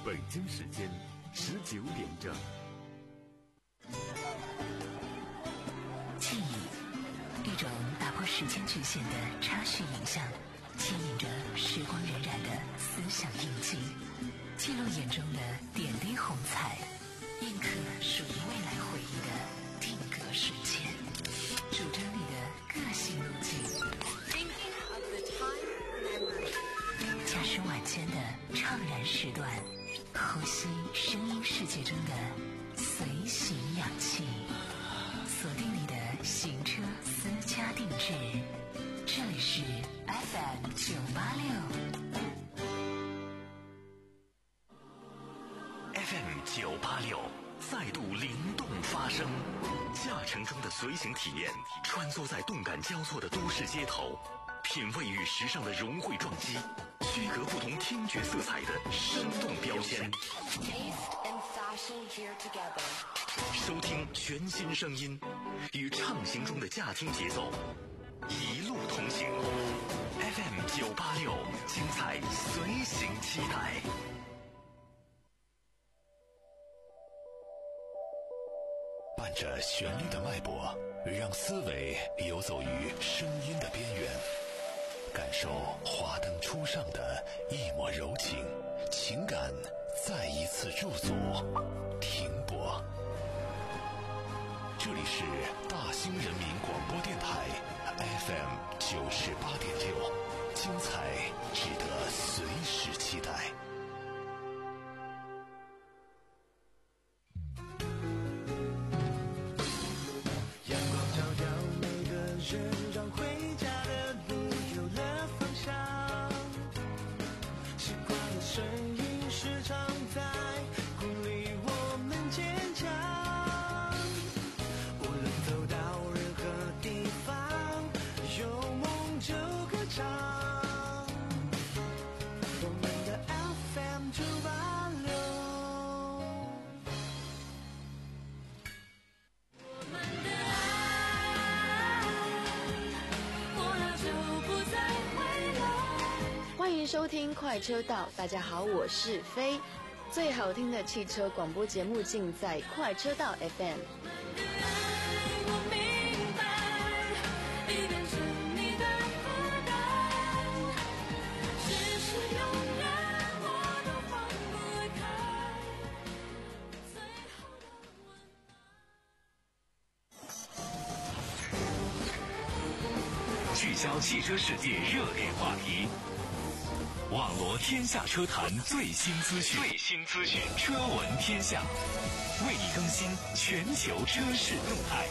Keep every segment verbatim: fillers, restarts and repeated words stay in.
北京时间十九点整。 记忆，一种打破时间局限的插叙影像，牵引着时光荏苒的思想印记，记录眼中的点滴红彩，印刻属于未来回忆的定格瞬间，主张你的个性路径。驾驶晚间的怅然时段，呼吸声音世界中的随行氧气，锁定你的行车私家定制，这里是 F M 九八六 F M 九八六再度灵动发声，驾乘中的随行体验，穿梭在动感交错的都市街头，品味与时尚的融汇撞击，区隔不同听觉色彩的生动标签，收听全新声音，与畅行中的驾听节奏一路同行。 F M 九八六，精彩随行期待。伴着旋律的脉搏，让思维游走于声音的边缘，感受华灯初上的一抹柔情，情感再一次驻足停泊。这里是大兴人民广播电台 F M 九十八点六，精彩值得随时期待。 阳光照耀每个人，让回家的路有了方向。习惯的声音时常在鼓励我们坚强。无论走到任何地方，有梦就歌唱。我们的 F M 九八六。 欢迎收听快车道，大家好，我是飞。最好听的汽车广播节目尽在快车道 F M。 聚焦汽车世界热点话题，网罗天下车坛最新资讯，最新资讯，车闻天下，为你更新全球车市动态。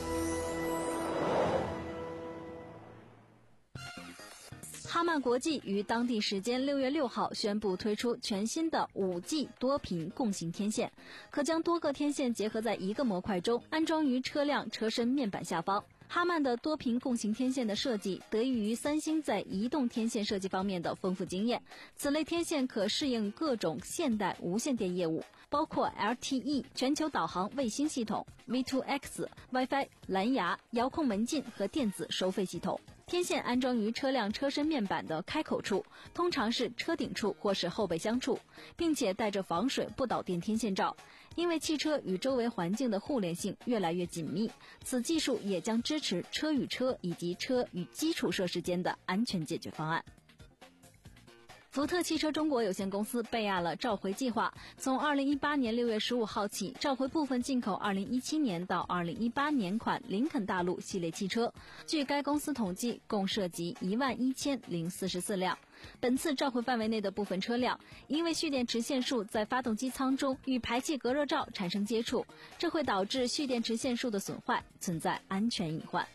哈曼国际于当地时间六月六号宣布推出全新的 五 G 多频共行天线，可将多个天线结合在一个模块中，安装于车辆车身面板下方。哈曼的多频共行天线的设计得益于三星在移动天线设计方面的丰富经验，此类天线可适应各种现代无线电业务，包括 L T E 全球导航卫星系统、V 二 X、Wi-Fi、蓝牙、遥控门禁和电子收费系统。天线安装于车辆车身面板的开口处，通常是车顶处或是后备箱处，并且带着防水不导电天线罩。因为汽车与周围环境的互联性越来越紧密，此技术也将支持车与车以及车与基础设施间的安全解决方案。福特汽车中国有限公司备案了召回计划，从二零一八年六月十五号起召回部分进口二零一七年到二零一八年款林肯大陆系列汽车，据该公司统计共涉及一万一千零四十四辆。本次召回范围内的部分车辆，因为蓄电池线束在发动机舱中与排气隔热罩产生接触，这会导致蓄电池线束的损坏，存在安全隐患。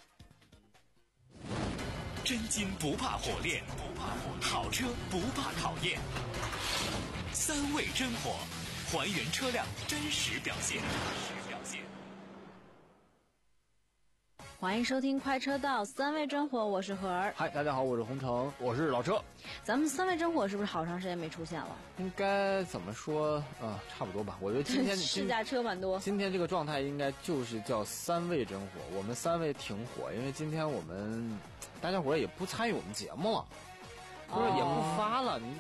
真金不怕火炼，好车不怕考验。三味真火，还原车辆真实表现。 欢迎收听快车道三味真火，我是何儿。 嗨，大家好，我是洪城，我是老车。 咱们三味真火是不是好长时间没出现了？ 应该怎么说啊、呃？差不多吧。我觉得今天试驾车蛮多。 今天这个状态应该就是叫三味真火。我们三位挺火，因为今天我们大家伙也不参与我们节目了，不是也不发了。你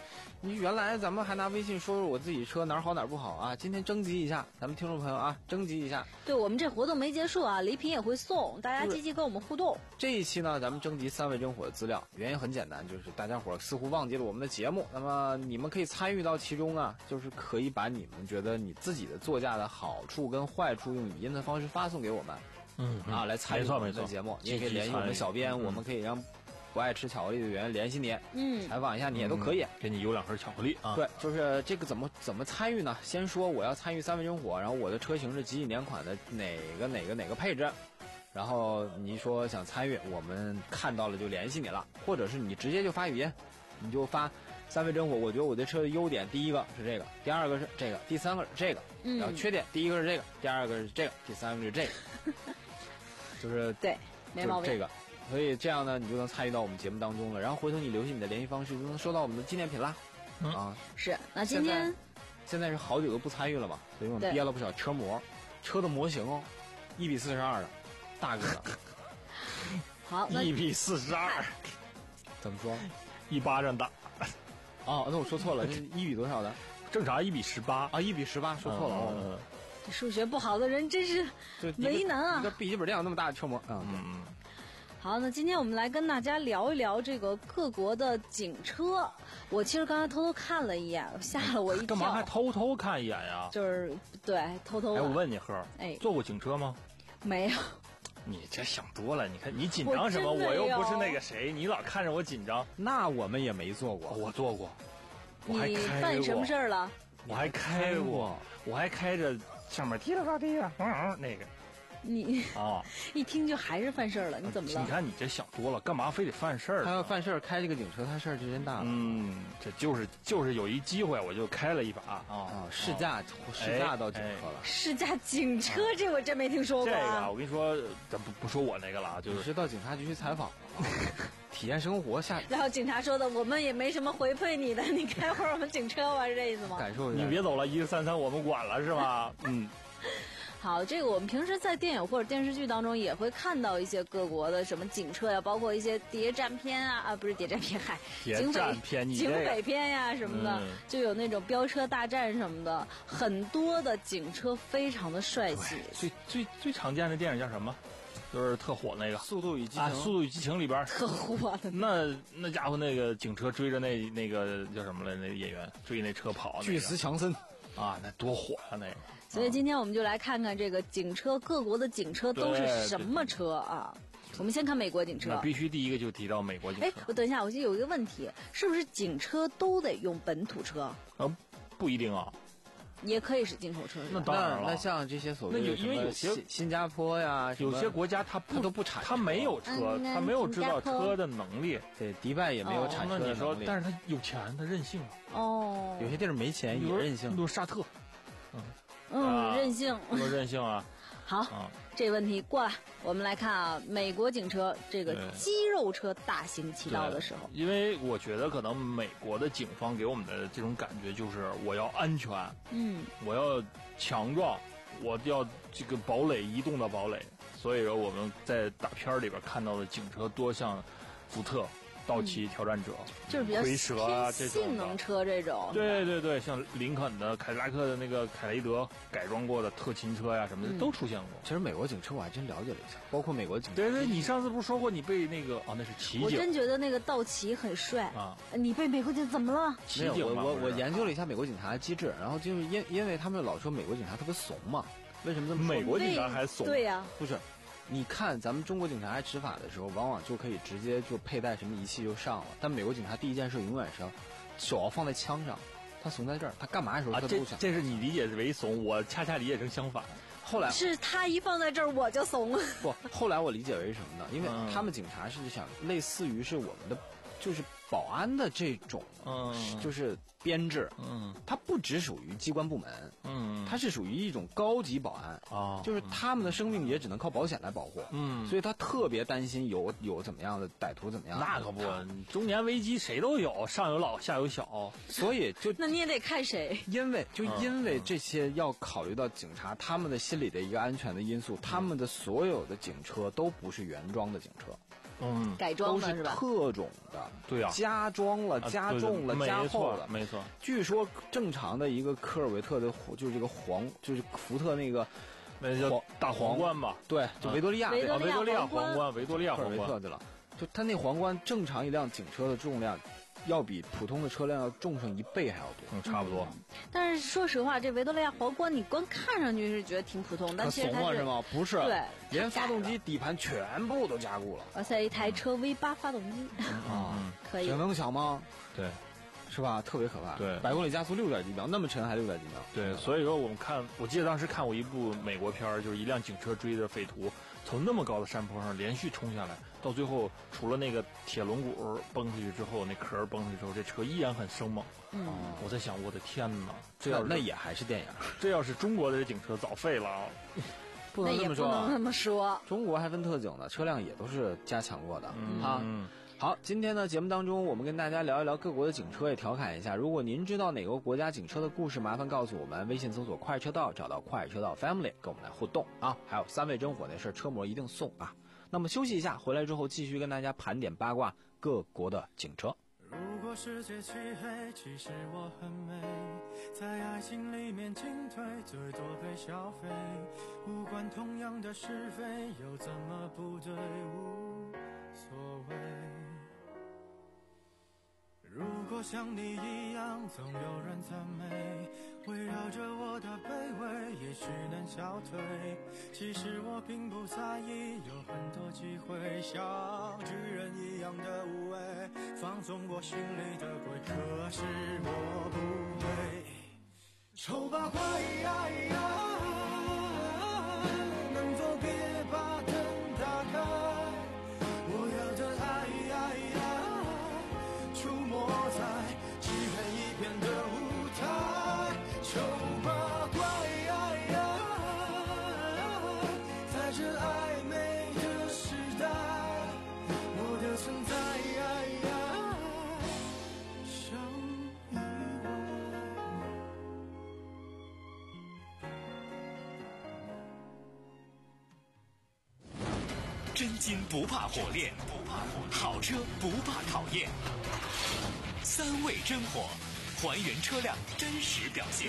你原来咱们还拿微信说说我自己车哪儿好哪儿不好啊，今天征集一下，咱们听众朋友啊，征集一下。 对，我们这活动没结束啊，礼品也会送，大家积极跟我们互动。 这一期呢，咱们征集三味真火的资料，原因很简单，就是大家伙似乎忘记了我们的节目，那么你们可以参与到其中啊，就是可以把你们觉得你自己的座驾的好处跟坏处用语音的方式发送给我们， 嗯啊，来参与我们的节目。你也可以联系我们小编，嗯、我们可以让不爱吃巧克力的人联系你， 嗯， 采访一下你也都可以， 嗯、给你邮两盒巧克力啊。 对，就是这个怎么怎么参与呢？先说我要参与三味真火，然后我的车型是几几年款的哪个哪个哪个配置，然后你说想参与，我们看到了就联系你了，或者是你直接就发语音，你就发三味真火。我觉得我这车的优点，第一个是这个，第二个是这个，第三个是这个， 嗯， 然后缺点，第一个是这个，第二个是这个，第三个是这个，就是对，没毛病。 这个。所以这样呢，你就能参与到我们节目当中了。然后回头你留下你的联系方式，就能收到我们的纪念品啦。 嗯、 啊， 是。那今天现在，现在是好久都不参与了嘛，所以我们憋了不少车模，车的模型哦，一比四十二的，大个的。 好， 一比四十二， 怎么说？ 一巴掌大。 哦，那我说错了，这一比多少的？ 正常一比十八啊，一比十八，说错了。 嗯、 哦， 这数学不好的人真是为难啊！ 一个笔记本电脑那么大的车模，嗯嗯。 好，那今天我们来跟大家聊一聊这个各国的警车。我其实刚才偷偷看了一眼，吓了我一跳。 干嘛还偷偷看一眼呀？ 就是对，偷偷。 哎，我问你贺， 哎， 坐过警车吗？ 没有。 你这想多了，你看你紧张什么？我, 我又不是那个谁，你老看着我紧张。 那我们也没坐过， 我坐过，我还开过。 你办什么事儿了？ 我还开过，我还开着上面踢了吧踢了，嗯那个。 你啊， 一听就还是犯事儿了，你怎么了？ 你看你这想多了，干嘛非得犯事儿？ 他要犯事儿开这个警车，他事儿就真大了。 嗯，这就是就是有一机会，我就开了一把啊啊！试驾试驾到警车了， 试驾警车这我真没听说过。 这个我跟你说，咱不不说我那个了，就是是到警察局去采访，体验生活下。 然后警察说的，我们也没什么回馈你的，你开会儿我们警车吧，是这意思吗？ 感受一下， 你别走了，一个三三我们管了是吧？嗯。 好，这个我们平时在电影或者电视剧当中也会看到一些各国的什么警车呀，包括一些谍战片啊啊，不是谍战片，嗨， 谍战片、 警匪片呀什么的，嗯、就有那种飙车大战什么的，很多的警车非常的帅气。 最最最常见的电影叫什么？就是特火那个《 速度与激情》 啊，《速度与激情》里边特火的。 那那家伙那个警车追着那那个叫什么来？那个演员追那车跑、那个， 巨石强森啊，那多火啊那个。 所以今天我们就来看看这个警车，各国的警车都是什么车啊？我们先看美国警车。 那必须第一个就提到美国警车。 哎，我等一下，我就有一个问题，是不是警车都得用本土车？ 啊，不一定啊， 也可以是进口车。 那当然了。 那像这些所谓的，因为有些新加坡呀， 有些国家它它都不产， 它没有车，它没有制造车的能力。 对，迪拜也没有产车的能力。 那你说，但是它有钱，它任性啊。 哦。 有些地儿没钱也任性。 比如沙特。嗯。 嗯，任性， 多任性啊！ 好，啊、这问题过了，我们来看啊，美国警车这个肌肉车大行其道的时候， 因为我觉得可能美国的警方给我们的这种感觉就是我要安全， 嗯， 我要强壮，我要这个堡垒移动的堡垒，所以说我们在大片里边看到的警车多像福特。道奇挑战者、 嗯、就是比较蝰蛇啊，这种性能车这种， 对对对，像林肯的、凯迪拉克的那个凯雷德改装过的特勤车呀什么的、嗯、都出现过。 其实美国警车我还真了解了一下，包括美国警车。 对对，你上次不是说过你被那个啊、哦，那是骑警。 我真觉得那个道奇很帅啊！ 你被美国警怎么了？ 骑警我我我研究了一下美国警察的机制，然后就是因因为他们老说美国警察特别怂嘛，为什么这么说？ 美国警察还怂？ 对呀、啊， 不是。你看咱们中国警察执法的时候，往往就可以直接就佩戴什么仪器就上了，但美国警察第一件事永远是要手要放在枪上，他怂在这儿，他干嘛的时候他都不想、 啊、这, 这是你理解为怂，我恰恰理解成相反。 后来是他一放在这儿我就怂了。 不，后来我理解为什么呢？因为他们警察是想类似于是我们的就是保安的这种， 嗯， 就是编制， 嗯， 它不只属于机关部门， 嗯， 它是属于一种高级保安啊， 就是他们的生命也只能靠保险来保护， 嗯， 所以他特别担心有有怎么样的歹徒怎么样。 那可不，中年危机谁都有，上有老下有小， 所以就那你也得看谁， 因为就因为这些要考虑到警察他们的心理的一个安全的因素，他们的所有的警车都不是原装的警车。 嗯， 改装都是的是吧？ 特种的， 对啊加装了、 啊加对重了、 没加厚错了。 没错。 据说正常的一个科尔维特的就是这个皇，就是福特那个那叫大皇冠吧？ 对，就维多利亚， 维多利亚啊维多利亚皇冠皇冠，维多利亚科尔皇冠。 维特对了，就它那皇冠正常一辆警车的重量，要比普通的车辆要重上一倍还要多。 嗯，差不多。 但是说实话，这维多利亚皇冠你光看上去是觉得挺普通，但可其实它是怂了是吗？不是， 对， 连发动机、底盘全部都加固了而且一台车 V 八发动机， 啊！ 可以挺。能想吗？ 对是吧？特别可怕。 对百公里加速六点几秒，那么沉还六点几秒。 对，所以说我们看，我记得当时看过一部美国片儿，就是一辆警车追着匪徒，从那么高的山坡上连续冲下来，到最后除了那个铁轮毂崩出去之后，那壳儿崩出去之后，这车依然很生猛。 嗯， 我在想，我的天哪，这要是这要那也还是电影， 这要是中国的这警车早废了啊！ 不那也不能这么说啊。 能这么说。 中国还分特警的，车辆也都是加强过的啊。 嗯， 好，今天呢节目当中，我们跟大家聊一聊各国的警车，也调侃一下。如果您知道哪个国家警车的故事，麻烦告诉我们，微信搜索快车道，找到快车道 Family， 跟我们来互动啊。还有三味真火那事儿，车模一定送啊。那么休息一下，回来之后继续跟大家盘点八卦各国的警车。 如果世界漆黑，其实我很美，在爱情里面进退，最多被消费，无关同样的是非，又怎么不对，无所谓。如果像你一样，总有人赞美，围绕着我的卑微，也许能消退。其实我并不在意，有很多机会，像巨人一样的无畏，放纵我心里的鬼。可是我不会，丑八怪呀呀，能否别把灯打开？我要的爱呀呀，出没在漆黑一片的舞台。丑八怪呀呀，在这暧昧的时代，我的存在呀呀，像意外。 真金不怕火炼，好车不怕考验。三味真火，还原车辆真实表现。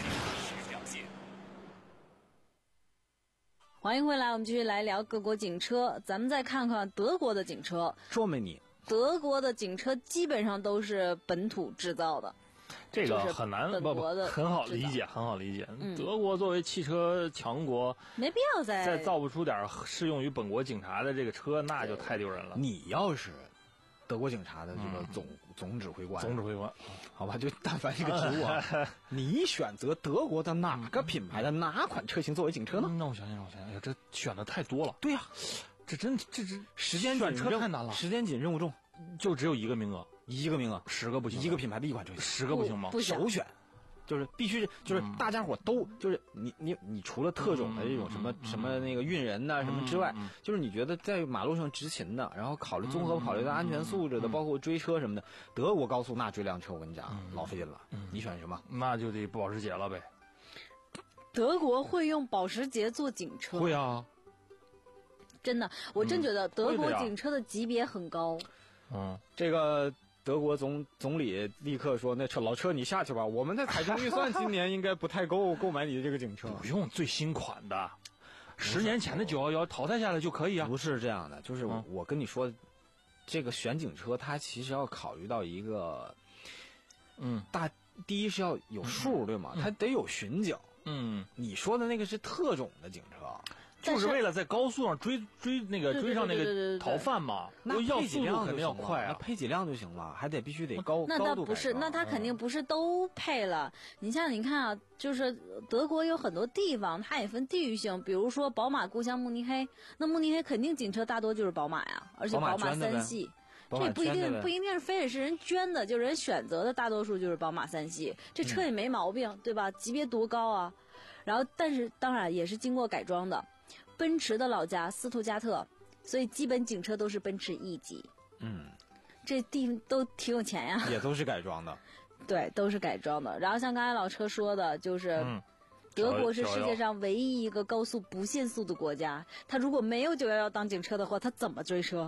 欢迎回来，我们继续来聊各国警车。咱们再看看德国的警车。 说没你， 德国的警车基本上都是本土制造的， 这就是个很难， 本不不国的很好制造理解，很好理解。 嗯德国作为汽车强国， 没必要再再造不出点适用于本国警察的这个车，那就太丢人了。 你要是德国警察的这个总、总指挥官， 总指挥官， 好吧，就但凡一个职务啊，你选择德国的哪个品牌的哪款车型作为警车呢？ 嗯那我想想，我想想，哎呀，这选的太多了。 对呀、 这真这这时间选紧任车太难了， 时间紧任务重， 就只有一个名额， 一个名额， 十个不行， 一个品牌的一款车型， 十个不行吗？ 不行首选。就是必须就是大家伙都就是你你你除了特种的这种什么什么那个运人呐什么之外，就是你觉得在马路上执勤的，然后考虑综合考虑到安全素质的，包括追车什么的，德国高速那追辆车我跟你讲老费劲了。你选什么？ 那就得保时捷了呗。 德国会用保时捷做警车？ 会啊， 真的，我真觉得德国会的呀警车的级别很高。 嗯， 这个德国总总理立刻说：“那车老车你下去吧，我们的财政预算今年应该不太够购买你的这个警车。” 不用最新款的，十年前的九幺幺淘汰下来就可以啊。 不是这样的，就是嗯我跟你说，这个选警车它其实要考虑到一个， 嗯大第一是要有数，对吗？它得有巡警。 嗯， 你说的那个是特种的警车， 就是为了在高速上追追那个对对追上那对对对对对个逃犯嘛， 那要配几辆速度肯定要就行了快啊。 那配几辆就行了，还得必须得高那高度他不是， 改装那他肯定不是都配了。你像你看啊，就是德国有很多地方，它也分地域性。比如说宝马故乡慕尼黑，那慕尼黑肯定警车大多就是宝马呀，而且宝马宝马捐的呗三系。 宝马这也不一捐的呗定不一定是非得是人捐的，就是人选择的，大多数就是宝马三系。这车也没毛病，对吧？级别多高啊？然后，但是当然也是经过改装的。奔驰的老家斯图加特，所以基本警车都是奔驰 E 级。 嗯， 这地方都挺有钱呀。 也都是改装的。 对，都是改装的。然后像刚才老车说的，就是嗯德国是世界上唯一一个高速不限速的国家。它如果没有九幺幺当警车的话，它怎么追车？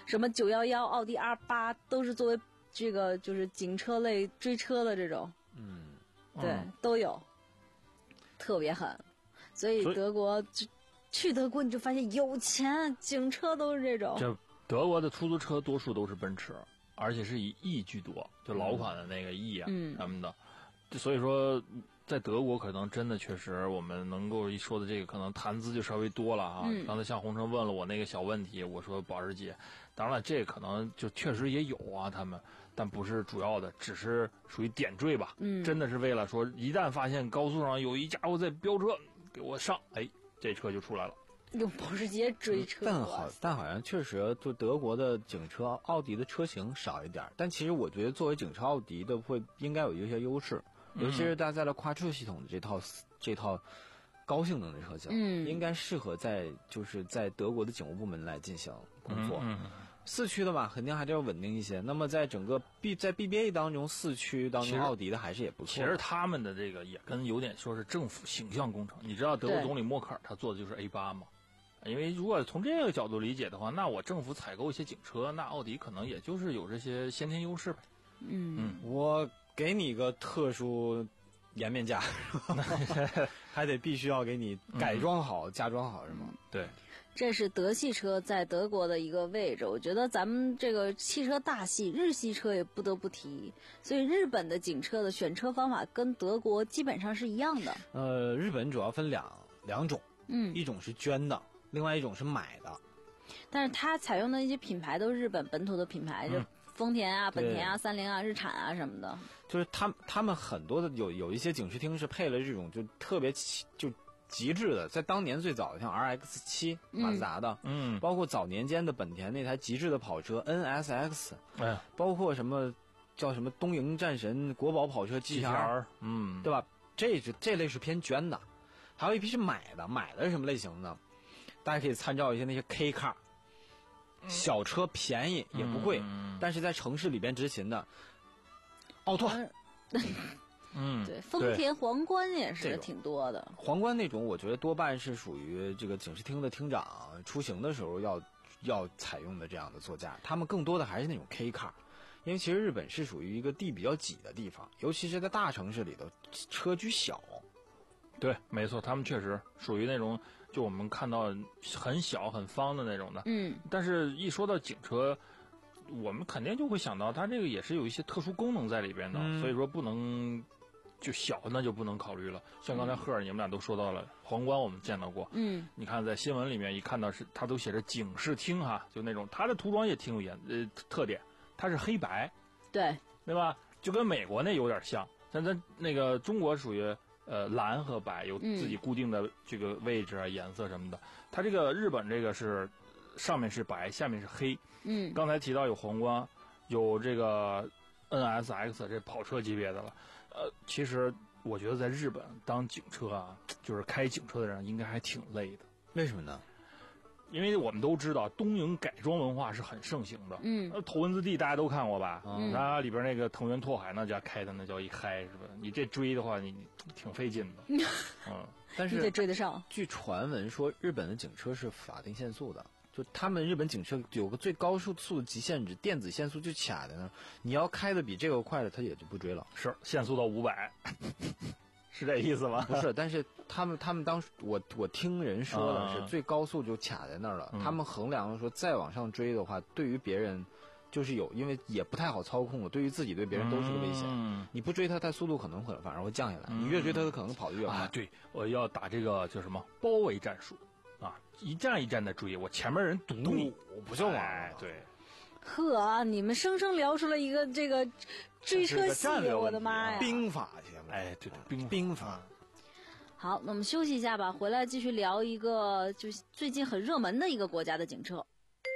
什么九一一、奥迪 R 八都是作为这个就是警车类追车的这种， 嗯， 对， 嗯都有，特别狠。所以所以德国就去德国你就发现有钱，警车都是这种。 这德国的出租车多数都是奔驰，而且是以 E 居多，就老款的那个 E 啊、 嗯、 什么的。所以说，在德国可能真的确实我们能够一说的这个，可能谈资就稍微多了啊。 嗯、 刚才像洪城问了我那个小问题，我说保时捷，当然了，这可能就确实也有啊，他们，但不是主要的，只是属于点缀吧。 嗯， 真的是为了说，一旦发现高速上有一家伙在飙车，给我上，哎，这车就出来了。 用保时捷追车， 但好，但好像确实，就德国的警车，奥迪的车型少一点。但其实我觉得，作为警车，奥迪的会应该有一些优势，尤其是搭载了跨车系统的这套、嗯、这套高性能的车型， 嗯， 应该适合在就是在德国的警务部门来进行工作。 嗯嗯、 四驱的吧，肯定还是要稳定一些。那么在整个 B 在 B B A 当中，四驱当中，奥迪的还是也不错。 其实他们的这个也跟有点说是政府形象工程。你知道德国总理默克尔他做的就是 A 八吗？因为如果从这个角度理解的话，那我政府采购一些警车，那奥迪可能也就是有这些先天优势呗。 嗯嗯， 我给你个特殊颜面价，还得必须要给你改装好、嗯、加装好，是吗？ 对。 这是德系车在德国的一个位置，我觉得咱们这个汽车大系日系车也不得不提，所以日本的警车的选车方法跟德国基本上是一样的。 呃，日本主要分两两种， 嗯， 一种是捐的，另外一种是买的。 但是它采用的一些品牌都是日本本土的品牌，就、嗯、丰田啊、本田啊、三菱啊、日产啊什么的。 就是他们他们很多的有有一些警视厅是配了这种就特别就极致的，在当年最早的像 R X 七 马自达的， 嗯， 包括早年间的本田那台极致的跑车 N S X， 哎， 包括什么叫什么东瀛战神国宝跑车 G R， 嗯， 对吧？这是这类是偏捐的，还有一批是买的，买的是什么类型呢？大家可以参照一些那些 K car， 小车便宜也不贵， 嗯、 但是在城市里边执勤的奥拓。 嗯， 对，丰田皇冠也是挺多的。 皇冠那种，我觉得多半是属于这个警视厅的厅长出行的时候要要采用的这样的座驾。他们更多的还是那种 K car， 因为其实日本是属于一个地比较挤的地方，尤其是在大城市里头，车距小。 对，没错，他们确实属于那种就我们看到很小很方的那种的。 嗯， 但是一说到警车，我们肯定就会想到它这个也是有一些特殊功能在里边的， 嗯、 所以说不能就小那就不能考虑了。像刚才赫尔你们俩都说到了，皇冠我们见到过， 嗯， 你看在新闻里面一看到是它都写着警视厅哈，就那种它的涂装也挺有颜呃特点，它是黑白， 对对吧？就跟美国那有点像，但咱那个中国属于呃蓝和白有自己固定的这个位置啊、嗯、颜色什么的，它这个日本这个是上面是白，下面是黑。 嗯， 刚才提到有皇冠，有这个 N S X 这跑车级别的了。呃，其实我觉得在日本当警车啊，就是开警车的人应该还挺累的。 为什么呢？ 因为我们都知道东瀛改装文化是很盛行的。 嗯， 呃，头文字 D 大家都看过吧？ 嗯， 它里边那个藤原拓海那家开的那叫一嗨，是吧？你这追的话，你挺费劲的。嗯， 但是你得追得上。 据传闻说，日本的警车是法定限速的。就他们日本警车有个最高速速的极限值，电子限速就卡在那儿，你要开的比这个快的，他也就不追了。 是限速到五百，是这意思吗？ 不是，但是他们他们当时我我听人说的是、嗯、最高速就卡在那儿了。嗯、他们衡量说再往上追的话，对于别人就是有，因为也不太好操控了，对于自己对别人都是个危险。 嗯、 你不追他，他速度可能可能反而会降下来。嗯、你越追他，他可能跑得越快。 啊，对，我要打这个叫什么包围战术。啊，一站一站的追，我前面人堵你， 不就完了？ 哎，对。 呵，你们生生聊出了一个这个追车戏，我的妈呀！ 兵法节目， 哎，对对，兵兵法。 好，那我们休息一下吧，回来继续聊一个就是最近很热门的一个国家的警车。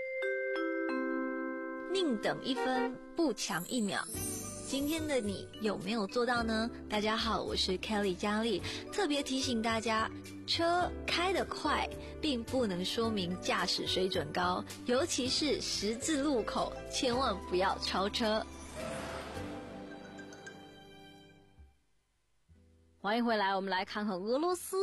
宁等一分，不强一秒。今天的你有没有做到呢？大家好，我是 Kelly 佳丽，特别提醒大家，车开得快并不能说明驾驶水准高，尤其是十字路口，千万不要超车。 欢迎回来，我们来看看俄罗斯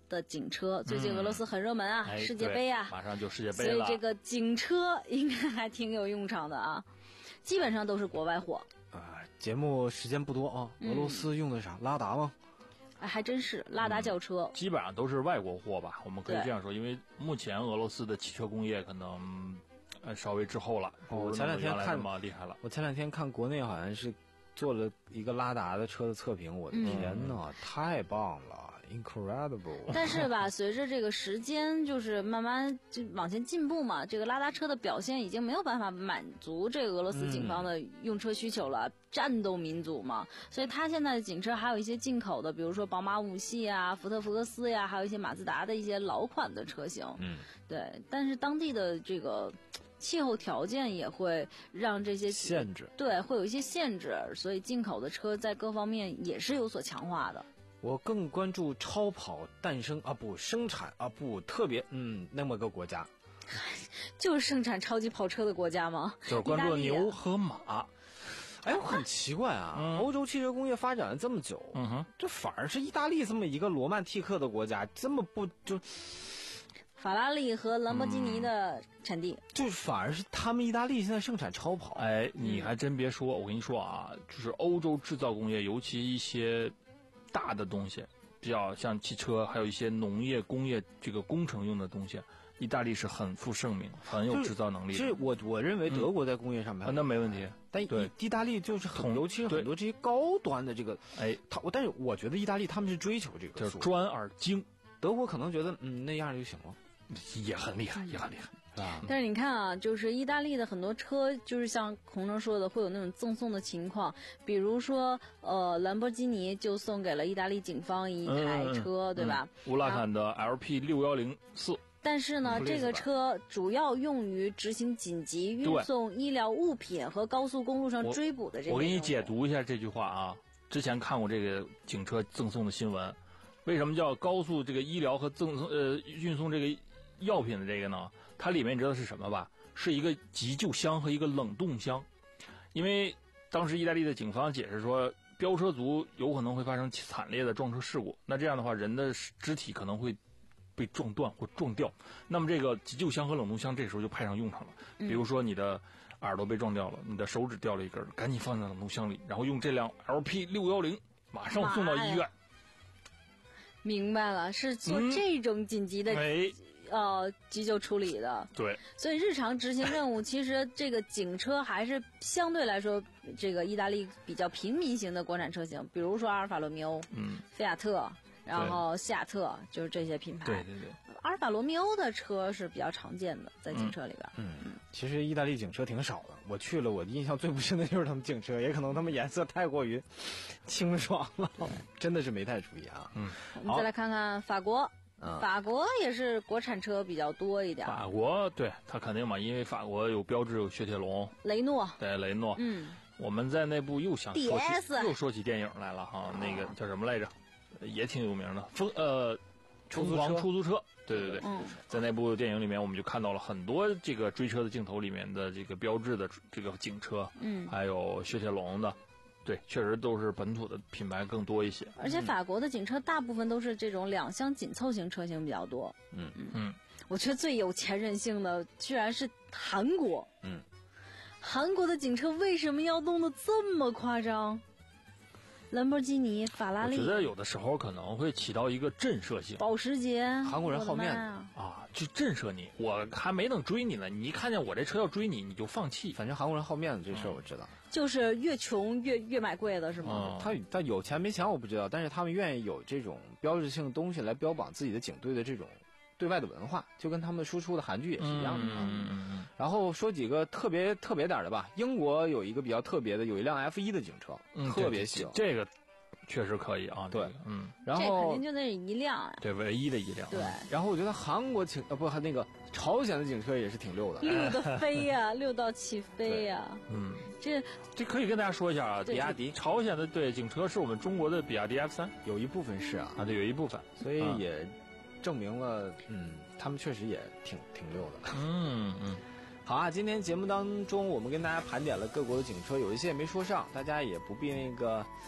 的警车，最近俄罗斯很热门啊， 哎世界杯啊， 马上就世界杯了， 所以这个警车应该还挺有用场的啊，基本上都是国外货。 啊、节目时间不多啊，俄罗斯用的啥？拉达吗？ 哎，还真是拉达轿车、 嗯，基本上都是外国货吧，我们可以这样说，因为目前俄罗斯的汽车工业可能呃稍微滞后了， 哦，我前两天看嘛厉害了， 我前两天看国内好像是做了一个拉达的车的测评，我的天哪，嗯、太棒了 ，incredible！ 但是吧，随着这个时间就是慢慢就往前进步嘛，这个拉达车的表现已经没有办法满足这个俄罗斯警方的用车需求了。嗯，战斗民族嘛，所以它现在的警车还有一些进口的，比如说宝马五系啊、福特福克斯呀，还有一些马自达的一些老款的车型。 嗯， 对，但是当地的这个气候条件也会让这些限制， 对，会有一些限制，所以进口的车在各方面也是有所强化的。 我更关注超跑诞生啊不生产啊不特别嗯那么个国家， 就是生产超级跑车的国家吗？ 就是关注牛和马。 哎，我很奇怪啊，嗯、欧洲汽车工业发展了这么久， 嗯哼， 这反而是意大利这么一个罗曼蒂克的国家，这么不就法拉利和兰博基尼的产地， 嗯、就是反而是他们意大利现在生产超跑。 哎，你还真别说，我跟你说啊，就是欧洲制造工业，尤其一些大的东西，比较像汽车，还有一些农业、工业这个工程用的东西。意大利是很负盛名，很有制造能力的。 其实我我认为德国在工业上面、 嗯啊，那没问题。 但对意大利就是很，尤其是很多这些高端的这个， 哎， 他但是我觉得意大利他们是追求这个， 就是专而精。 德国可能觉得嗯那样就行了， 也很厉害，也很厉害。 啊、 但是你看啊，就是意大利的很多车，就是像洪生说的，会有那种赠送的情况，比如说，呃，兰博基尼就送给了意大利警方一台车， 嗯、 对吧？ 乌拉坎的 L P 六一零四。 但是呢，这个车主要用于执行紧急运送医疗物品和高速公路上追捕的这个。 我给你解读一下这句话啊，之前看过这个警车赠送的新闻，为什么叫高速这个医疗和赠送呃运送这个药品的这个呢？它里面你知道是什么吧？是一个急救箱和一个冷冻箱，因为当时意大利的警方解释说，飙车族有可能会发生惨烈的撞车事故，那这样的话，人的肢体可能会被撞断或撞掉，那么这个急救箱和冷冻箱这时候就派上用场了。比如说你的耳朵被撞掉了，你的手指掉了一根，赶紧放在冷冻箱里，然后用这辆 L P 六一零马上送到医院。 明白了，是做这种紧急的、 嗯哎、 呃急救处理的。 对， 所以日常执行任务，其实这个警车还是相对来说，这个意大利比较平民型的国产车型，比如说阿尔法罗密欧、 嗯， 菲亚特。然后西亚特就是这些品牌。 对对对， 阿尔法罗密欧的车是比较常见的，在警车里边。 嗯，嗯其实意大利警车挺少的，我去了，我印象最不深的就是他们警车，也可能他们颜色太过于清爽了，真的是没太注意啊。 嗯， 我们再来看看法国。嗯、法国也是国产车比较多一点。 法国对它肯定嘛，因为法国有标志，有雪铁龙、 雷诺。 对雷诺。 嗯， 我们在内部又想说起 D S 又说起电影来了哈，那个叫什么来着？也挺有名的，疯呃，疯狂出租车，对对对， 嗯， 在那部电影里面，我们就看到了很多这个追车的镜头里面的这个标志的这个警车， 嗯， 还有雪铁龙的，对，确实都是本土的品牌更多一些。 而且法国的警车大部分都是这种两厢紧凑型车型比较多。 嗯嗯嗯， 我觉得最有钱任性的居然是韩国。 嗯， 韩国的警车为什么要弄得这么夸张？兰博基尼、法拉利， 我觉得有的时候可能会起到一个震慑性。 保时捷， 韩国人好面子啊，就震慑你。我还没等追你呢，你一看见我这车要追你，你就放弃。 反正韩国人好面子这事儿我知道， 就是越穷越越买贵的是吗？ 嗯、他他有钱没钱我不知道，但是他们愿意有这种标志性的东西来标榜自己的警队的这种对外的文化，就跟他们输出的韩剧也是一样的。 嗯嗯嗯。 然后说几个特别特别点的吧，英国有一个比较特别的，有一辆 F 一 的警车， 嗯、 特别小， 这个确实可以啊。 对， 这个、嗯， 然后这肯定就那一辆啊， 对，唯一的一辆。 对， 然后我觉得韩国警呃不还那个朝鲜的警车也是挺溜的， 溜的飞呀、啊，溜到起飞呀、啊。 嗯， 这这可以跟大家说一下啊， 比亚迪朝鲜的对警车是我们中国的比亚迪 F 三， 有一部分是啊， 啊对，有一部分， 所以也证明了，嗯，他们确实也挺挺溜的。 嗯嗯。 好啊，今天节目当中我们跟大家盘点了各国的警车，有一些也没说上，大家也不必那个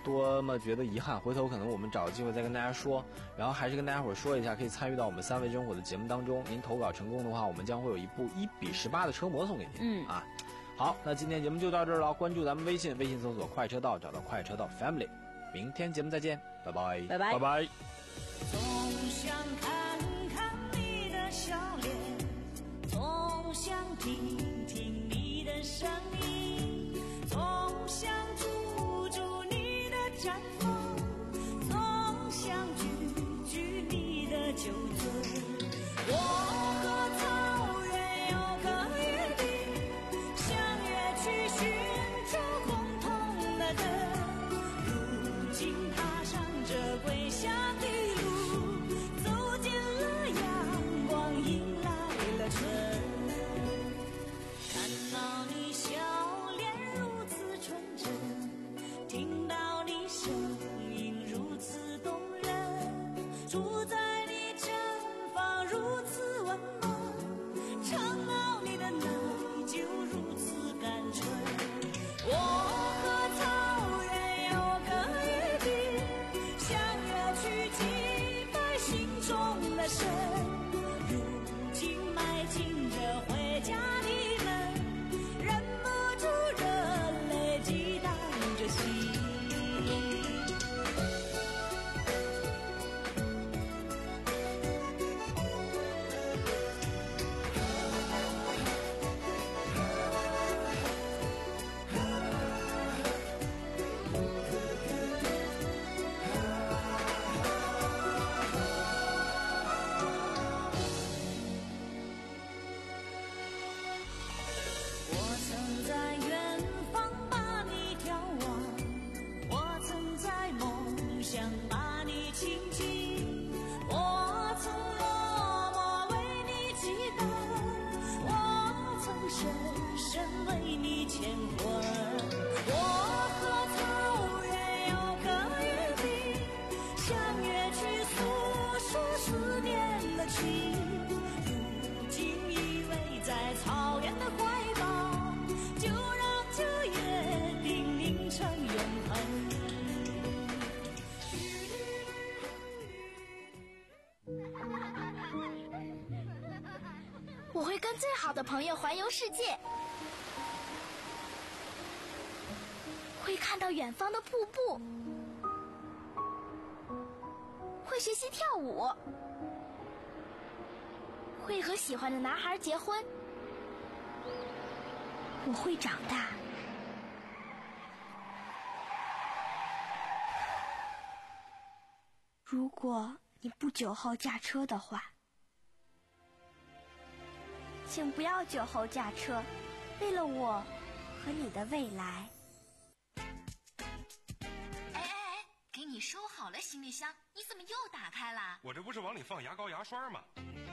多么觉得遗憾，回头可能我们找个机会再跟大家说。然后还是跟大家伙说一下，可以参与到我们三味真火的节目当中。您投稿成功的话，我们将会有一部一比十八的车模送给您。嗯啊，好，那今天节目就到这儿了。关注咱们微信，微信搜索快车道，找到快车道 Family。明天节目再见，拜拜， 拜拜， 拜拜。 总想看看你的笑脸，总想听听你的声音，总想住住你的绽放，总想举举你的酒樽。我和草原有个约定，相约去寻找共同的根。如今踏上这归乡的路，走进了阳光，迎来了春。看到你笑脸如此纯真，听到你声音如此动人，住在你毡房如此温暖，尝到你的奶酒如此甘醇。我和草原有个约定，相约去祭拜心中的神。如今迈进这回家的门，忍不住热泪激荡着心。我曾在远方把你眺望，我曾在梦想把你亲近，我曾默默为你祈祷，我曾深深为你牵魂。我和草原有个约定，相约去诉说思念的情。如今依偎在草原的怀抱，就让这约定凝成永恒。 我会跟最好的朋友环游世界，会看到远方的瀑布，会学习跳舞，会和喜欢的男孩结婚。我会长大。如果你不久后驾车的话，请不要酒后驾车，为了我和你的未来。 哎哎哎，给你收好了行李箱，你怎么又打开了？ 我这不是往里放牙膏牙刷吗？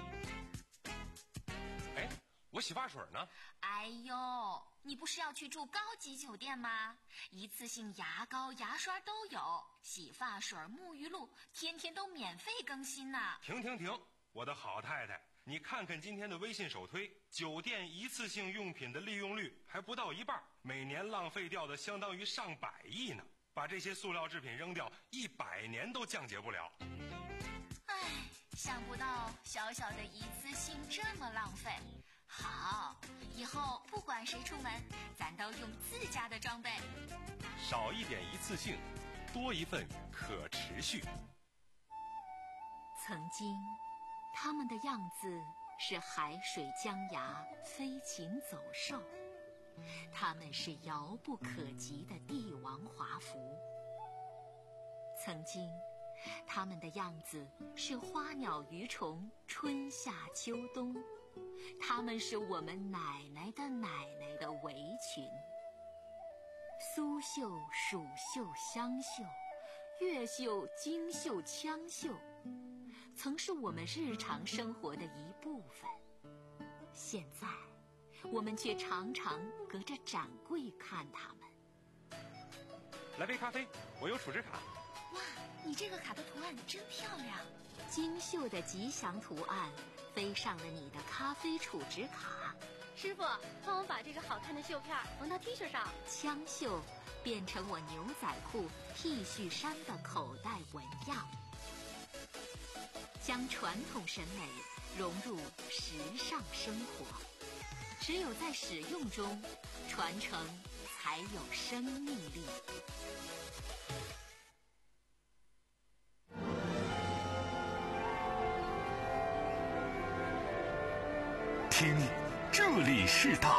哎，我洗发水呢？ 哎呦，你不是要去住高级酒店吗？一次性牙膏牙刷都有，洗发水沐浴露天天都免费更新呢。 停停停，我的好太太，你看看今天的微信首推，酒店一次性用品的利用率还不到一半，每年浪费掉的相当于上百亿呢。把这些塑料制品扔掉，一百年都降解不了。 唉，想不到小小的一次性这么浪费。好，以后不管谁出门，咱都用自家的装备。 少一点一次性，多一份可持续。 曾经，他们的样子是海水江崖，飞禽走兽。他们是遥不可及的帝王华服。曾经，他们的样子是花鸟鱼虫，春夏秋冬。他们是我们奶奶的奶奶的围裙。苏绣、蜀绣、湘绣，越绣、京绣、羌绣，曾是我们日常生活的一部分。现在我们却常常隔着展柜看他们。 来杯咖啡，我有储值卡。 哇，你这个卡的图案真漂亮！精绣的吉祥图案飞上了你的咖啡储值卡。 师傅，帮我把这个好看的绣片缝到 T 恤上。 枪绣变成我牛仔裤、T 恤衫的口袋纹样，将传统审美融入时尚生活。只有在使用中，传承才有生命力。 听，这里是大